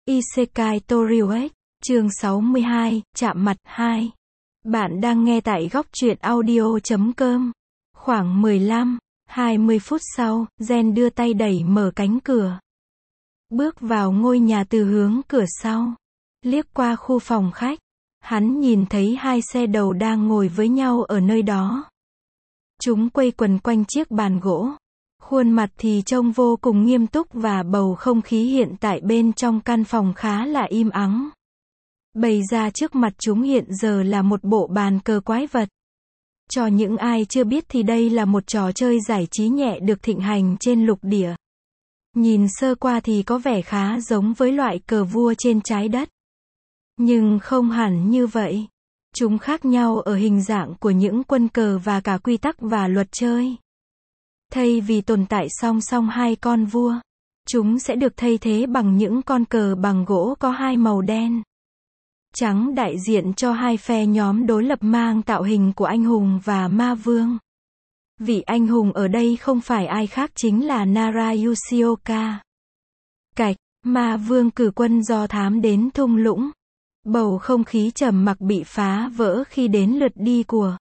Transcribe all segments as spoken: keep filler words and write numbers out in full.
Isekai Toriuet, chương sáu mươi hai, chạm mặt hai. Bạn đang nghe tại góc truyện audio chấm com. Khoảng mười lăm, hai mươi phút sau, Gen đưa tay đẩy mở cánh cửa. Bước vào ngôi nhà từ hướng cửa sau. Liếc qua khu phòng khách. Hắn nhìn thấy hai xe đầu đang ngồi với nhau ở nơi đó. Chúng quây quần quanh chiếc bàn gỗ. Khuôn mặt thì trông vô cùng nghiêm túc và bầu không khí hiện tại bên trong căn phòng khá là im ắng. Bày ra trước mặt chúng hiện giờ là một bộ bàn cờ quái vật. Cho những ai chưa biết thì đây là một trò chơi giải trí nhẹ được thịnh hành trên lục địa. Nhìn sơ qua thì có vẻ khá giống với loại cờ vua trên trái đất. Nhưng không hẳn như vậy. Chúng khác nhau ở hình dạng của những quân cờ và cả quy tắc và luật chơi. Thay vì tồn tại song song hai con vua, chúng sẽ được thay thế bằng những con cờ bằng gỗ có hai màu đen, trắng đại diện cho hai phe nhóm đối lập mang tạo hình của anh hùng và ma vương. Vị anh hùng ở đây không phải ai khác chính là Nara Yoshioka. Cạch, ma vương cử quân do thám đến thung lũng. Bầu không khí trầm mặc bị phá vỡ khi đến lượt đi của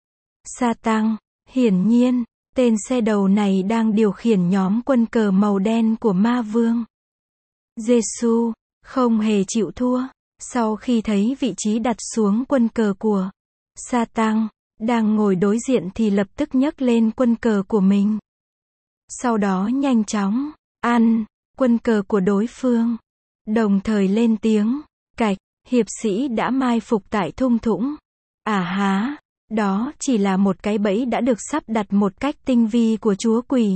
Satan. Hiển nhiên, tên xe đầu này đang điều khiển nhóm quân cờ màu đen của ma vương. Giê-xu không hề chịu thua. Sau khi thấy vị trí đặt xuống quân cờ của Satan đang ngồi đối diện thì lập tức nhấc lên quân cờ của mình. Sau đó nhanh chóng ăn quân cờ của đối phương. Đồng thời lên tiếng, cạch, hiệp sĩ đã mai phục tại thung thũng. À há, đó chỉ là một cái bẫy đã được sắp đặt một cách tinh vi của chúa quỷ.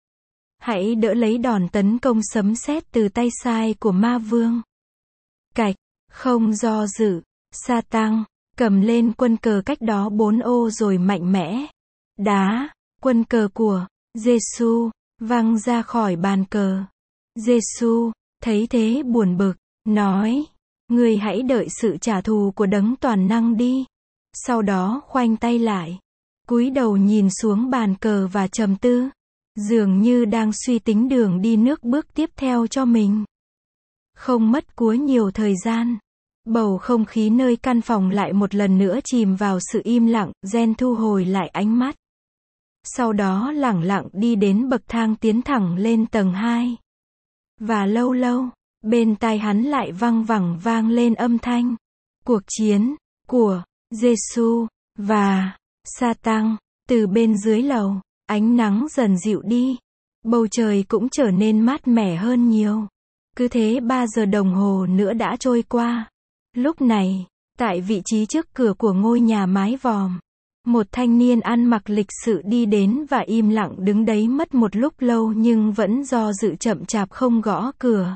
Hãy đỡ lấy đòn tấn công sấm sét từ tay sai của ma vương. Cạch, không do dự, Satan cầm lên quân cờ cách đó bốn ô rồi mạnh mẽ đá quân cờ của Giê-xu văng ra khỏi bàn cờ. Giê-xu thấy thế buồn bực, nói, ngươi hãy đợi sự trả thù của đấng toàn năng đi. Sau đó khoanh tay lại, cúi đầu nhìn xuống bàn cờ và trầm tư, dường như đang suy tính đường đi nước bước tiếp theo cho mình. Không mất quá nhiều thời gian, bầu không khí nơi căn phòng lại một lần nữa chìm vào sự im lặng. Gen thu hồi lại ánh mắt. Sau đó lẳng lặng đi đến bậc thang tiến thẳng lên tầng hai. Và lâu lâu, bên tai hắn lại văng vẳng vang lên âm thanh cuộc chiến của Giê-xu và Satan. Từ bên dưới lầu, ánh nắng dần dịu đi. Bầu trời cũng trở nên mát mẻ hơn nhiều. Cứ thế ba giờ đồng hồ nữa đã trôi qua. Lúc này, tại vị trí trước cửa của ngôi nhà mái vòm, một thanh niên ăn mặc lịch sự đi đến và im lặng đứng đấy mất một lúc lâu nhưng vẫn do dự chậm chạp không gõ cửa.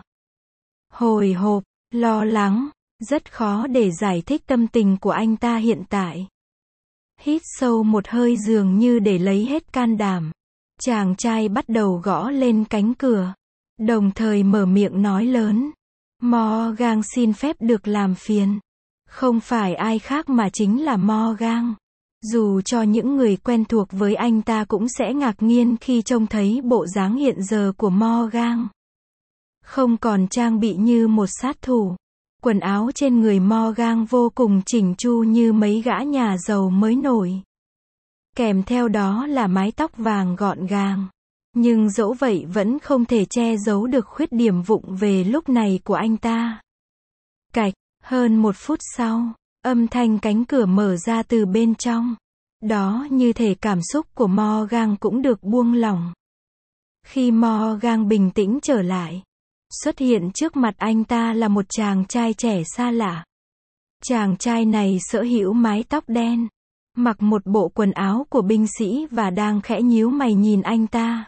Hồi hộp, lo lắng, rất khó để giải thích tâm tình của anh ta hiện tại. Hít sâu một hơi dường như để lấy hết can đảm. Chàng trai bắt đầu gõ lên cánh cửa, đồng thời mở miệng nói lớn. Morgan xin phép được làm phiền. Không phải ai khác mà chính là Morgan. Dù cho những người quen thuộc với anh ta cũng sẽ ngạc nhiên khi trông thấy bộ dáng hiện giờ của Morgan. Không còn trang bị như một sát thủ. Quần áo trên người Morgan vô cùng chỉnh chu như mấy gã nhà giàu mới nổi. Kèm theo đó là mái tóc vàng gọn gàng. Nhưng dẫu vậy vẫn không thể che giấu được khuyết điểm vụng về lúc này của anh ta. Cạch, hơn một phút sau, âm thanh cánh cửa mở ra từ bên trong. Đó như thể cảm xúc của Morgan cũng được buông lỏng. Khi Morgan bình tĩnh trở lại, xuất hiện trước mặt anh ta là một chàng trai trẻ xa lạ. Chàng trai này sở hữu mái tóc đen, mặc một bộ quần áo của binh sĩ và đang khẽ nhíu mày nhìn anh ta.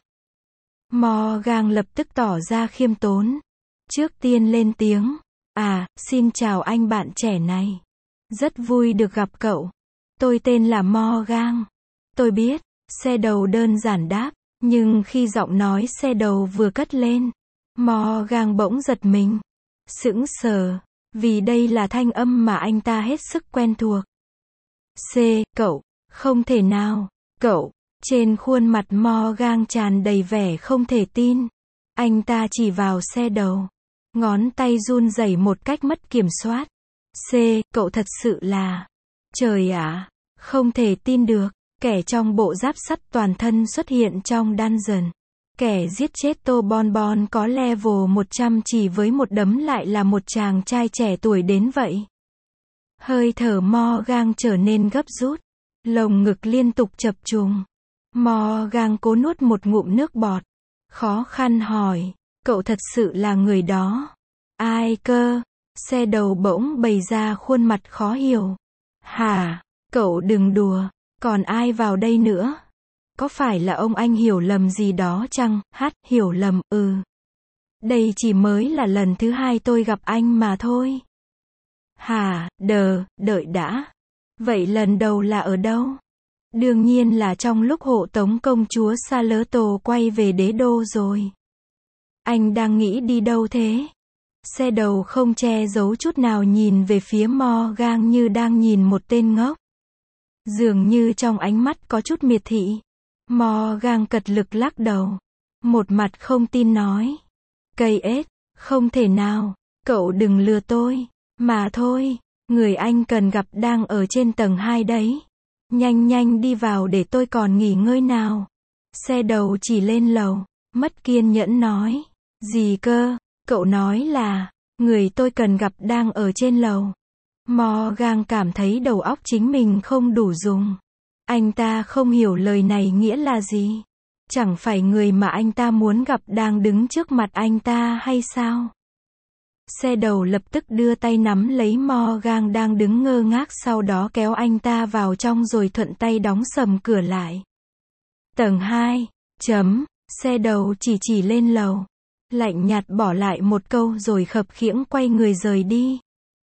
Morgan lập tức tỏ ra khiêm tốn. Trước tiên lên tiếng. À, xin chào anh bạn trẻ này. Rất vui được gặp cậu. Tôi tên là Morgan. Tôi biết, xe đầu đơn giản đáp. Nhưng khi giọng nói xe đầu vừa cất lên, Morgan bỗng giật mình. Sững sờ. Vì đây là thanh âm mà anh ta hết sức quen thuộc. C, cậu. Không thể nào. Cậu. Trên khuôn mặt Morgan tràn đầy vẻ không thể tin. Anh ta chỉ vào xe đầu. Ngón tay run rẩy một cách mất kiểm soát. C, cậu thật sự là... Trời ạ, không thể tin được. Kẻ trong bộ giáp sắt toàn thân xuất hiện trong dungeon. Kẻ giết chết Tô Bon Bon có level một trăm chỉ với một đấm lại là một chàng trai trẻ tuổi đến vậy. Hơi thở Morgan trở nên gấp rút. Lồng ngực liên tục chập trùng. Morgan cố nuốt một ngụm nước bọt. Khó khăn hỏi, cậu thật sự là người đó? Ai cơ? Xe đầu bỗng bày ra khuôn mặt khó hiểu. Hả? Cậu đừng đùa. Còn ai vào đây nữa? Có phải là ông anh hiểu lầm gì đó chăng? Hát, hiểu lầm, ừ. Đây chỉ mới là lần thứ hai tôi gặp anh mà thôi. Hả, đờ, đợi đã. Vậy lần đầu là ở đâu? Đương nhiên là trong lúc hộ tống công chúa Salotto quay về đế đô rồi. Anh đang nghĩ đi đâu thế? Xe đầu không che giấu chút nào nhìn về phía Morgan như đang nhìn một tên ngốc. Dường như trong ánh mắt có chút miệt thị. Morgan cật lực lắc đầu. Một mặt không tin nói. Cây ếch, không thể nào, cậu đừng lừa tôi. Mà thôi, người anh cần gặp đang ở trên tầng hai đấy. Nhanh nhanh đi vào để tôi còn nghỉ ngơi nào. Xe đầu chỉ lên lầu, mất kiên nhẫn nói. Gì cơ, cậu nói là, người tôi cần gặp đang ở trên lầu. Morgan cảm thấy đầu óc chính mình không đủ dùng. Anh ta không hiểu lời này nghĩa là gì. Chẳng phải người mà anh ta muốn gặp đang đứng trước mặt anh ta hay sao? Xe đầu lập tức đưa tay nắm lấy Morgan đang đứng ngơ ngác, sau đó kéo anh ta vào trong rồi thuận tay đóng sầm cửa lại. Tầng hai, chấm, xe đầu chỉ chỉ lên lầu. Lạnh nhạt bỏ lại một câu rồi khập khiễng quay người rời đi.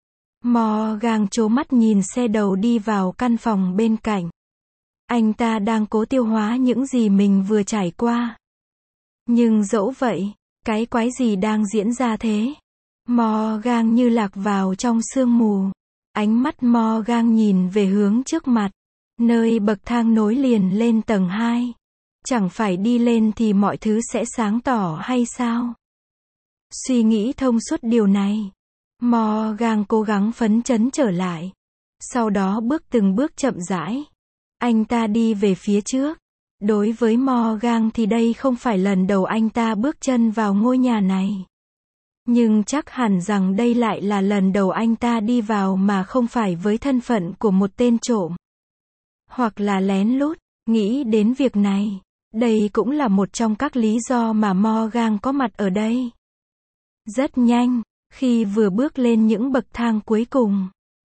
Morgan trố mắt nhìn xe đầu đi vào căn phòng bên cạnh. Anh ta đang cố tiêu hóa những gì mình vừa trải qua. Nhưng dẫu vậy, cái quái gì đang diễn ra thế? Morgan như lạc vào trong sương mù. Ánh mắt Morgan nhìn về hướng trước mặt, nơi bậc thang nối liền lên tầng hai. Chẳng phải đi lên thì mọi thứ sẽ sáng tỏ hay sao? Suy nghĩ thông suốt điều này, Morgan cố gắng phấn chấn trở lại. Sau đó bước từng bước chậm rãi. Anh ta đi về phía trước. Đối với Morgan thì đây không phải lần đầu anh ta bước chân vào ngôi nhà này. Nhưng chắc hẳn rằng đây lại là lần đầu anh ta đi vào mà không phải với thân phận của một tên trộm. Hoặc là lén lút. Nghĩ đến việc này, đây cũng là một trong các lý do mà Morgan có mặt ở đây. Rất nhanh, khi vừa bước lên những bậc thang cuối cùng,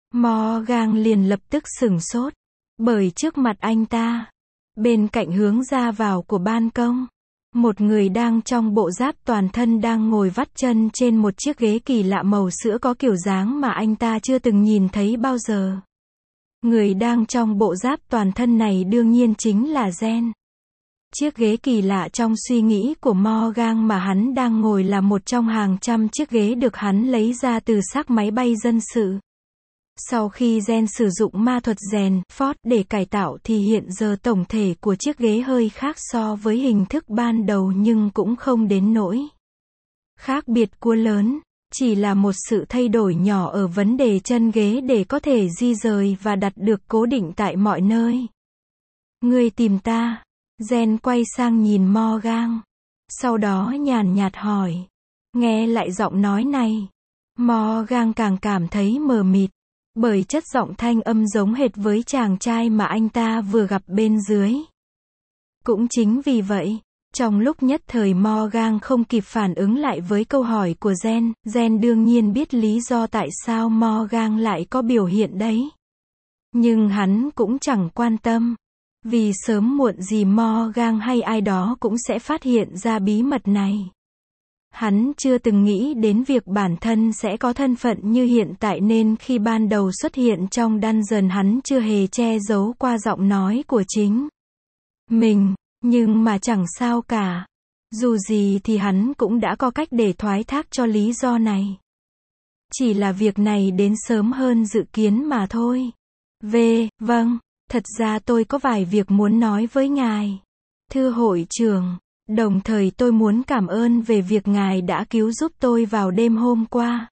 Morgan liền lập tức sửng sốt. Bởi trước mặt anh ta, bên cạnh hướng ra vào của ban công, một người đang trong bộ giáp toàn thân đang ngồi vắt chân trên một chiếc ghế kỳ lạ màu sữa có kiểu dáng mà anh ta chưa từng nhìn thấy bao giờ. Người đang trong bộ giáp toàn thân này đương nhiên chính là Jen. Chiếc ghế kỳ lạ trong suy nghĩ của Morgan mà hắn đang ngồi là một trong hàng trăm chiếc ghế được hắn lấy ra từ xác máy bay dân sự. Sau khi Jen sử dụng ma thuật rèn Ford để cải tạo thì hiện giờ tổng thể của chiếc ghế hơi khác so với hình thức ban đầu, nhưng cũng không đến nỗi khác biệt quá lớn, chỉ là một sự thay đổi nhỏ ở vấn đề chân ghế để có thể di rời và đặt được cố định tại mọi nơi. Ngươi tìm ta? Jen quay sang nhìn Morgan, sau đó nhàn nhạt hỏi. Nghe lại giọng nói này, Morgan càng cảm thấy mờ mịt, bởi chất giọng thanh âm giống hệt với chàng trai mà anh ta vừa gặp bên dưới. Cũng chính vì vậy, trong lúc nhất thời Morgan không kịp phản ứng lại với câu hỏi của Jen, Jen đương nhiên biết lý do tại sao Morgan lại có biểu hiện đấy. Nhưng hắn cũng chẳng quan tâm, vì sớm muộn gì Morgan hay ai đó cũng sẽ phát hiện ra bí mật này. Hắn chưa từng nghĩ đến việc bản thân sẽ có thân phận như hiện tại, nên khi ban đầu xuất hiện trong dungeon hắn chưa hề che giấu qua giọng nói của chính mình, nhưng mà chẳng sao cả. Dù gì thì hắn cũng đã có cách để thoái thác cho lý do này. Chỉ là việc này đến sớm hơn dự kiến mà thôi. V, vâng, thật ra tôi có vài việc muốn nói với ngài. Thưa hội trưởng, Đồng thời tôi muốn cảm ơn về việc ngài đã cứu giúp tôi vào đêm hôm qua.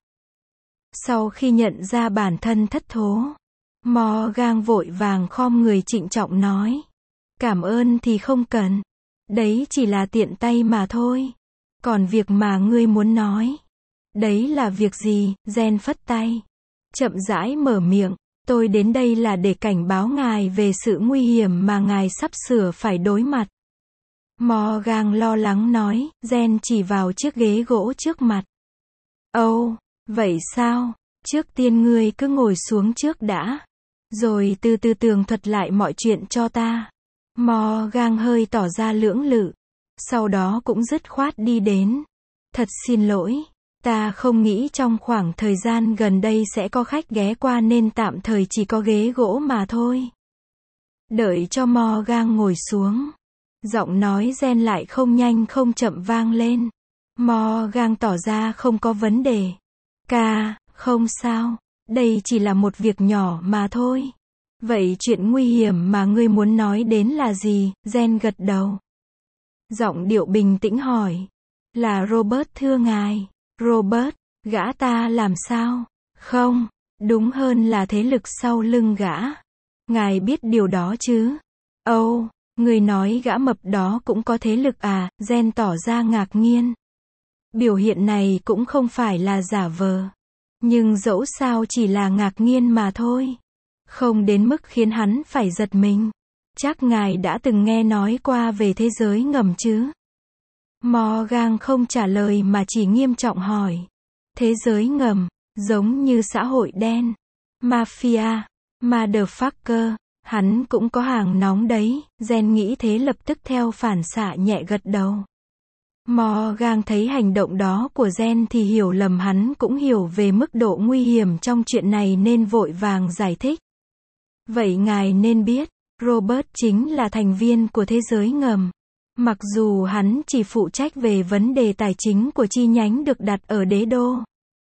Sau khi nhận ra bản thân thất thố, Morgan vội vàng khom người trịnh trọng nói. Cảm ơn thì không cần. Đấy chỉ là tiện tay mà thôi. Còn việc mà ngươi muốn nói, đấy là việc gì? Jen phất tay, chậm rãi mở miệng. Tôi đến đây là để cảnh báo ngài về sự nguy hiểm mà ngài sắp sửa phải đối mặt. Morgan lo lắng nói. Jen chỉ vào chiếc ghế gỗ trước mặt. Ồ, oh, vậy sao? Trước tiên ngươi cứ ngồi xuống trước đã. Rồi từ từ tường thuật lại mọi chuyện cho ta. Morgan hơi tỏ ra lưỡng lự. Sau đó cũng dứt khoát đi đến. Thật xin lỗi. Ta không nghĩ trong khoảng thời gian gần đây sẽ có khách ghé qua nên tạm thời chỉ có ghế gỗ mà thôi. Đợi cho Morgan ngồi xuống. Giọng nói Jen lại không nhanh không chậm vang lên. Morgan tỏ ra không có vấn đề. Ca, không sao. Đây chỉ là một việc nhỏ mà thôi. Vậy chuyện nguy hiểm mà ngươi muốn nói đến là gì? Jen gật đầu. Giọng điệu bình tĩnh hỏi. Là Robert thưa ngài. Robert, gã ta làm sao? Không, đúng hơn là thế lực sau lưng gã. Ngài biết điều đó chứ? Ồ, oh, người nói gã mập đó cũng có thế lực à? Jen tỏ ra ngạc nhiên. Biểu hiện này cũng không phải là giả vờ. Nhưng dẫu sao chỉ là ngạc nhiên mà thôi. Không đến mức khiến hắn phải giật mình. Chắc ngài đã từng nghe nói qua về thế giới ngầm chứ? Morgan không trả lời mà chỉ nghiêm trọng hỏi. Thế giới ngầm, giống như xã hội đen, mafia, motherfucker, hắn cũng có hàng nóng đấy. Jen nghĩ thế lập tức theo phản xạ nhẹ gật đầu. Morgan thấy hành động đó của Jen thì hiểu lầm hắn cũng hiểu về mức độ nguy hiểm trong chuyện này nên vội vàng giải thích. Vậy ngài nên biết, Robert chính là thành viên của thế giới ngầm. Mặc dù hắn chỉ phụ trách về vấn đề tài chính của chi nhánh được đặt ở đế đô.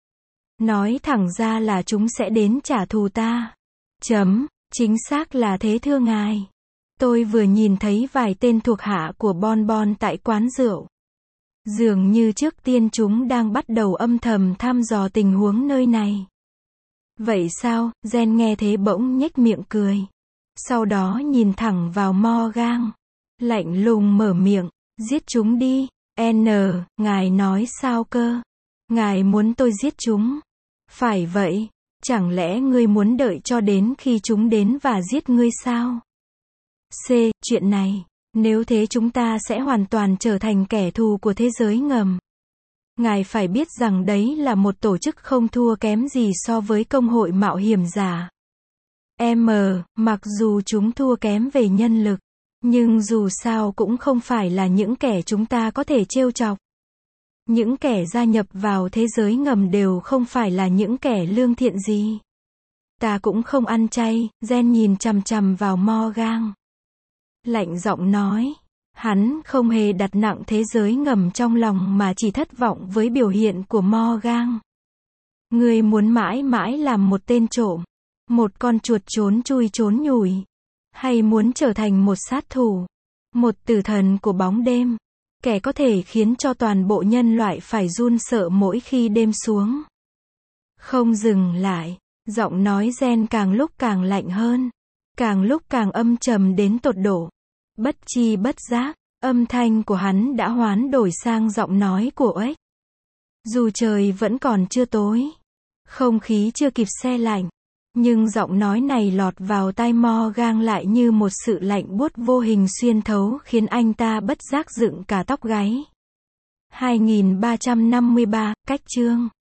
Nói thẳng ra là chúng sẽ đến trả thù ta. Chấm, chính xác là thế thưa ngài. Tôi vừa nhìn thấy vài tên thuộc hạ của Bon Bon tại quán rượu. Dường như trước tiên chúng đang bắt đầu âm thầm thăm dò tình huống nơi này. Vậy sao? Jen nghe thế bỗng nhếch miệng cười. Sau đó nhìn thẳng vào Morgan. Lạnh lùng mở miệng. Giết chúng đi. N, ngài nói sao cơ? Ngài muốn tôi giết chúng? Phải vậy. Chẳng lẽ ngươi muốn đợi cho đến khi chúng đến và giết ngươi sao? C, chuyện này. Nếu thế chúng ta sẽ hoàn toàn trở thành kẻ thù của thế giới ngầm. Ngài phải biết rằng đấy là một tổ chức không thua kém gì so với công hội mạo hiểm giả. M, mặc dù chúng thua kém về nhân lực, nhưng dù sao cũng không phải là những kẻ chúng ta có thể trêu chọc. Những kẻ gia nhập vào thế giới ngầm đều không phải là những kẻ lương thiện gì. Ta cũng không ăn chay. Jen nhìn chằm chằm vào Morgan. Lạnh giọng nói. Hắn không hề đặt nặng thế giới ngầm trong lòng mà chỉ thất vọng với biểu hiện của Morgan. Ngươi muốn mãi mãi làm một tên trộm, một con chuột trốn chui trốn nhủi, hay muốn trở thành một sát thủ, một tử thần của bóng đêm, kẻ có thể khiến cho toàn bộ nhân loại phải run sợ mỗi khi đêm xuống. Không dừng lại, giọng nói Jen càng lúc càng lạnh hơn, càng lúc càng âm trầm đến tột độ. Bất chi bất giác, âm thanh của hắn đã hoán đổi sang giọng nói của ếch. Dù trời vẫn còn chưa tối, không khí chưa kịp se lạnh, nhưng giọng nói này lọt vào tai Morgan lại như một sự lạnh buốt vô hình xuyên thấu khiến anh ta bất giác dựng cả tóc gáy. hai nghìn ba trăm năm mươi ba, cách chương